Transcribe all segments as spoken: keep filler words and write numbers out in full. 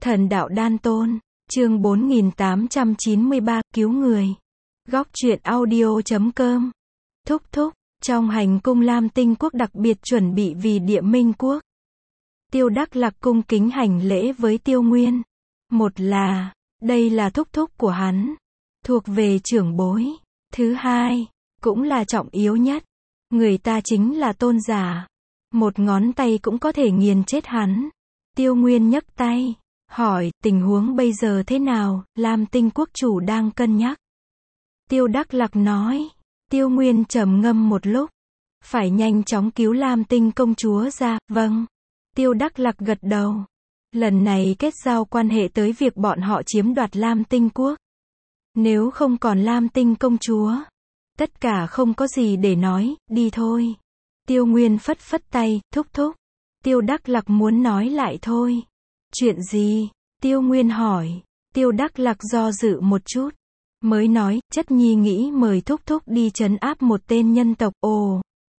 Thần đạo đan tôn, chương bốn nghìn tám trăm chín mươi ba, cứu người. Góc truyện audio chấm com. Thúc thúc, trong hành cung Lam Tinh quốc đặc biệt chuẩn bị vì Địa Minh quốc. Tiêu Đắc Lạc cung kính hành lễ với Tiêu Nguyên. Một là, đây là thúc thúc của hắn, thuộc về trưởng bối. Thứ hai, cũng là trọng yếu nhất, người ta chính là tôn giả. Một ngón tay cũng có thể nghiền chết hắn. Tiêu Nguyên nhấc tay, hỏi, tình huống bây giờ thế nào, Lam Tinh quốc chủ đang cân nhắc. Tiêu Đắc Lạc nói. Tiêu Nguyên trầm ngâm một lúc. Phải nhanh chóng cứu Lam Tinh công chúa ra, vâng. Tiêu Đắc Lạc gật đầu. Lần này kết giao quan hệ tới việc bọn họ chiếm đoạt Lam Tinh quốc. Nếu không còn Lam Tinh công chúa, tất cả không có gì để nói, đi thôi. Tiêu Nguyên phất phất tay, thúc thúc. Tiêu Đắc Lạc muốn nói lại thôi. Chuyện gì? Tiêu Nguyên hỏi. Tiêu Đắc Lạc do dự một chút, mới nói, chất nhi nghĩ mời thúc thúc đi trấn áp một tên nhân tộc. Ồ.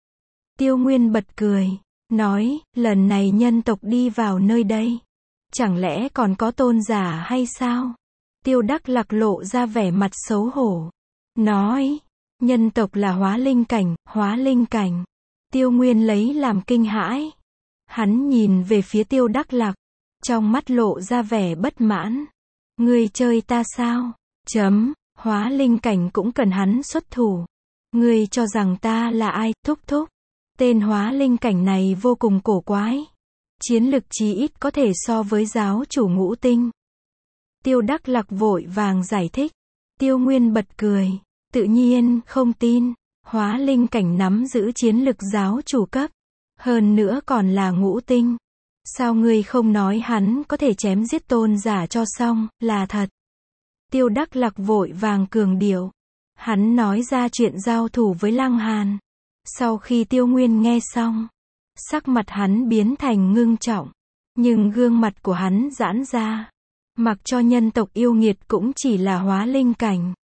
Tiêu Nguyên bật cười, nói, lần này nhân tộc đi vào nơi đây, chẳng lẽ còn có tôn giả hay sao? Tiêu Đắc Lạc lộ ra vẻ mặt xấu hổ, nói, nhân tộc là hóa linh cảnh, hóa linh cảnh. Tiêu Nguyên lấy làm kinh hãi. Hắn nhìn về phía Tiêu Đắc Lạc, trong mắt lộ ra vẻ bất mãn. Ngươi chơi ta sao? Chấm, hóa linh cảnh cũng cần hắn xuất thủ. Ngươi cho rằng ta là ai, thúc thúc? Tên hóa linh cảnh này vô cùng cổ quái. Chiến lực chí ít có thể so với giáo chủ ngũ tinh. Tiêu Đắc Lạc vội vàng giải thích. Tiêu Nguyên bật cười, tự nhiên, không tin. Hóa linh cảnh nắm giữ chiến lực giáo chủ cấp. Hơn nữa còn là ngũ tinh. Sao ngươi không nói hắn có thể chém giết tôn giả cho xong, là thật. Tiêu Đắc Lạc vội vàng cường điệu. Hắn nói ra chuyện giao thủ với Lăng Hàn. Sau khi Tiêu Nguyên nghe xong, sắc mặt hắn biến thành ngưng trọng. Nhưng gương mặt của hắn giãn ra. Mặc cho nhân tộc yêu nghiệt cũng chỉ là hóa linh cảnh.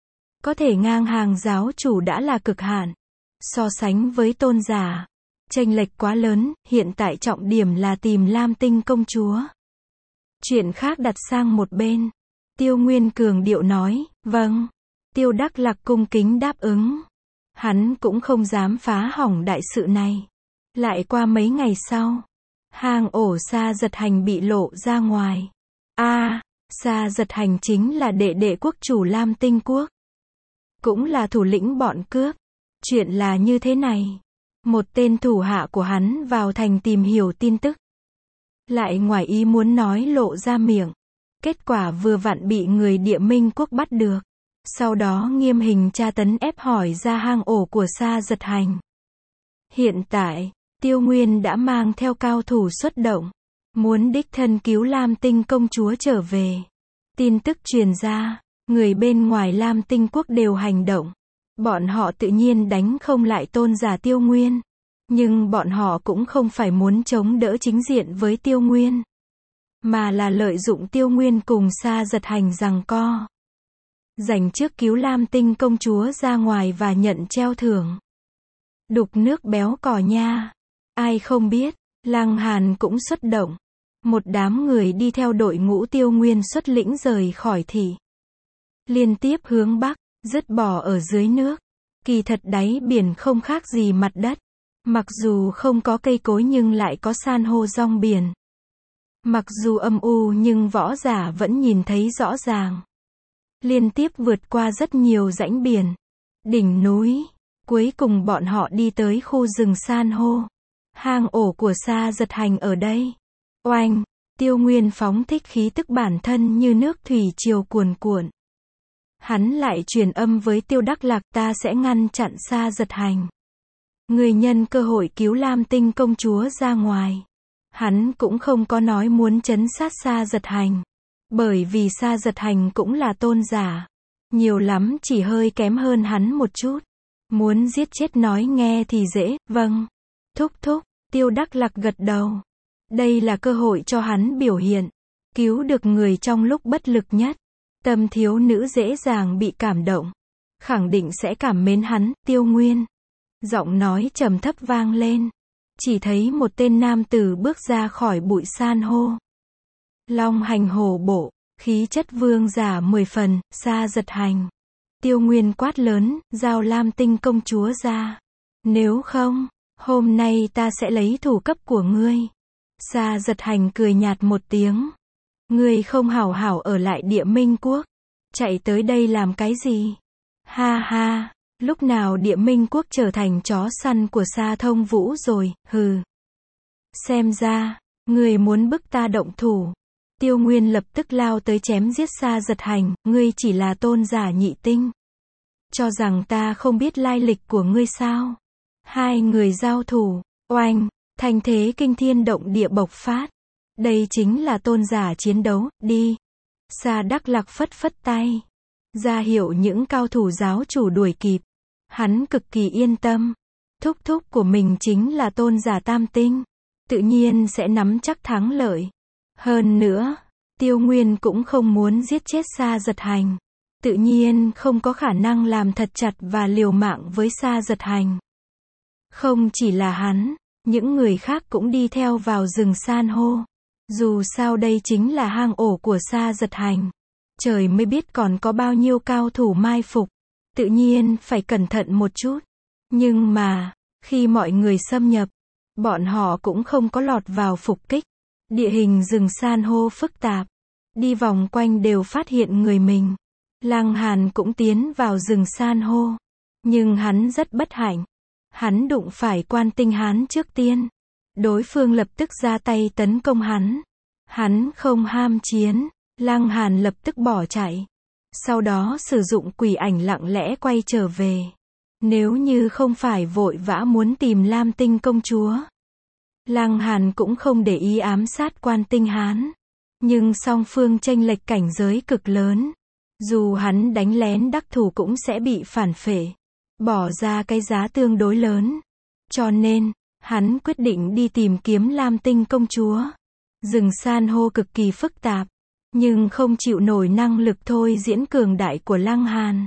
Có thể ngang hàng giáo chủ đã là cực hạn. So sánh với tôn giả, chênh lệch quá lớn, hiện tại trọng điểm là tìm Lam Tinh công chúa. Chuyện khác đặt sang một bên. Tiêu Nguyên cường điệu nói, vâng. Tiêu Đắc Lạc cung kính đáp ứng. Hắn cũng không dám phá hỏng đại sự này. Lại qua mấy ngày sau, hang ổ Sa Giật Hành bị lộ ra ngoài. A, à, Sa Giật Hành chính là đệ đệ quốc chủ Lam Tinh quốc, cũng là thủ lĩnh bọn cướp. Chuyện là như thế này. Một tên thủ hạ của hắn vào thành tìm hiểu tin tức, lại ngoài ý muốn nói lộ ra miệng. Kết quả vừa vặn bị người Địa Minh quốc bắt được. Sau đó nghiêm hình tra tấn ép hỏi ra hang ổ của Sa Giật Hành. Hiện tại, Tiêu Nguyên đã mang theo cao thủ xuất động, muốn đích thân cứu Lam Tinh công chúa trở về. Tin tức truyền ra, người bên ngoài Lam Tinh quốc đều hành động. Bọn họ tự nhiên đánh không lại tôn giả Tiêu Nguyên. Nhưng bọn họ cũng không phải muốn chống đỡ chính diện với Tiêu Nguyên, mà là lợi dụng Tiêu Nguyên cùng Sa Giật Hành giằng co. Giành trước cứu Lam Tinh công chúa ra ngoài và nhận treo thưởng. Đục nước béo cò nha. Ai không biết, Lăng Hàn cũng xuất động. Một đám người đi theo đội ngũ Tiêu Nguyên xuất lĩnh rời khỏi thị. Liên tiếp hướng bắc, dứt bỏ ở dưới nước. Kỳ thật đáy biển không khác gì mặt đất. Mặc dù không có cây cối nhưng lại có san hô rong biển. Mặc dù âm u nhưng võ giả vẫn nhìn thấy rõ ràng. Liên tiếp vượt qua rất nhiều rãnh biển, đỉnh núi. Cuối cùng bọn họ đi tới khu rừng san hô. Hang ổ của Sa Giật Hành ở đây. Oanh, Tiêu Nguyên phóng thích khí tức bản thân như nước thủy triều cuồn cuộn. Hắn lại truyền âm với Tiêu Đắc Lạc, ta sẽ ngăn chặn Sa Giật Hành. Người nhân cơ hội cứu Lam Tinh công chúa ra ngoài. Hắn cũng không có nói muốn trấn sát Sa Giật Hành. Bởi vì Sa Giật Hành cũng là tôn giả. Nhiều lắm chỉ hơi kém hơn hắn một chút. Muốn giết chết nói nghe thì dễ, vâng. Thúc thúc, Tiêu Đắc Lạc gật đầu. Đây là cơ hội cho hắn biểu hiện. Cứu được người trong lúc bất lực nhất. Tâm thiếu nữ dễ dàng bị cảm động. Khẳng định sẽ cảm mến hắn, Tiêu Nguyên. Giọng nói trầm thấp vang lên. Chỉ thấy một tên nam tử bước ra khỏi bụi san hô. long hành hổ bộ, khí chất vương giả mười phần, Sa Giật Hành. Tiêu Nguyên quát lớn, giao Lam Tinh công chúa ra. Nếu không, hôm nay ta sẽ lấy thủ cấp của ngươi. Sa Giật Hành cười nhạt một tiếng. Ngươi không hảo hảo ở lại Địa Minh Quốc. Chạy tới đây làm cái gì? Ha ha, lúc nào Địa Minh Quốc trở thành chó săn của Sa Thông Vũ rồi, hừ. Xem ra, ngươi muốn bức ta động thủ. Tiêu Nguyên lập tức lao tới chém giết Sa Giật Hành, ngươi chỉ là tôn giả nhị tinh. Cho rằng ta không biết lai lịch của ngươi sao? Hai người giao thủ, oanh, thanh thế kinh thiên động địa bộc phát. Đây chính là tôn giả chiến đấu, đi. Sa Đắc Lạc phất phất tay, ra hiệu những cao thủ giáo chủ đuổi kịp. Hắn cực kỳ yên tâm. Thúc thúc của mình chính là tôn giả tam tinh. Tự nhiên sẽ nắm chắc thắng lợi. Hơn nữa, Tiêu Nguyên cũng không muốn giết chết Sa Giật Hành. Tự nhiên không có khả năng làm thật chặt và liều mạng với Sa Giật Hành. Không chỉ là hắn, những người khác cũng đi theo vào rừng san hô. Dù sao đây chính là hang ổ của Sa Giật Hành. Trời mới biết còn có bao nhiêu cao thủ mai phục. Tự nhiên phải cẩn thận một chút. Nhưng mà, khi mọi người xâm nhập, bọn họ cũng không có lọt vào phục kích. Địa hình rừng san hô phức tạp. Đi vòng quanh đều phát hiện người mình. Lăng Hàn cũng tiến vào rừng san hô. Nhưng hắn rất bất hạnh. Hắn đụng phải Quan Tinh Hán trước tiên. Đối phương lập tức ra tay tấn công hắn. Hắn không ham chiến. Lăng Hàn lập tức bỏ chạy. Sau đó sử dụng quỷ ảnh lặng lẽ quay trở về. Nếu như không phải vội vã muốn tìm Lam Tinh công chúa, Lăng Hàn cũng không để ý ám sát Quan Tinh Hán. Nhưng song phương chênh lệch cảnh giới cực lớn. Dù hắn đánh lén đắc thủ cũng sẽ bị phản phệ. Bỏ ra cái giá tương đối lớn. Cho nên, hắn quyết định đi tìm kiếm Lam Tinh công chúa. Rừng san hô cực kỳ phức tạp. Nhưng không chịu nổi năng lực thôi diễn cường đại của Lăng Hàn.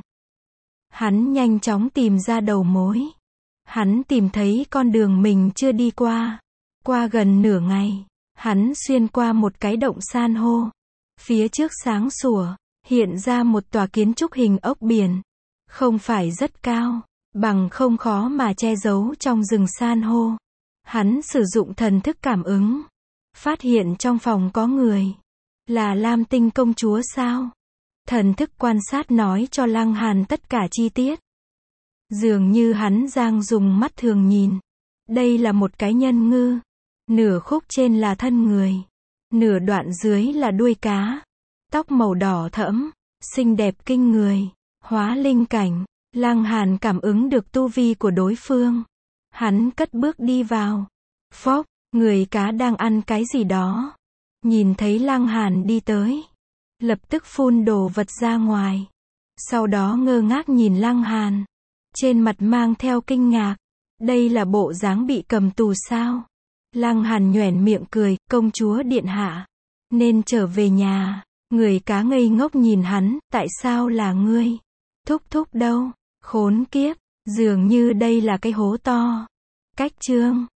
Hắn nhanh chóng tìm ra đầu mối. Hắn tìm thấy con đường mình chưa đi qua. Qua gần nửa ngày, hắn xuyên qua một cái động san hô. Phía trước sáng sủa, hiện ra một tòa kiến trúc hình ốc biển. Không phải rất cao, bằng không khó mà che giấu trong rừng san hô. Hắn sử dụng thần thức cảm ứng. Phát hiện trong phòng có người. Là Lam Tinh công chúa sao? Thần thức quan sát nói cho Lăng Hàn tất cả chi tiết. Dường như hắn đang dùng mắt thường nhìn. Đây là một cái nhân ngư. Nửa khúc trên là thân người. Nửa đoạn dưới là đuôi cá. Tóc màu đỏ thẫm. Xinh đẹp kinh người. Hóa linh cảnh. Lăng Hàn cảm ứng được tu vi của đối phương. Hắn cất bước đi vào. Phốc, người cá đang ăn cái gì đó. Nhìn thấy Lăng Hàn đi tới. Lập tức phun đồ vật ra ngoài. Sau đó ngơ ngác nhìn Lăng Hàn. Trên mặt mang theo kinh ngạc. Đây là bộ dáng bị cầm tù sao? Lăng Hàn nhoẻn miệng cười, công chúa điện hạ. Nên trở về nhà. Người cá ngây ngốc nhìn hắn, tại sao là ngươi? Thúc thúc đâu? Khốn kiếp, dường như đây là cái hố to. Cách chương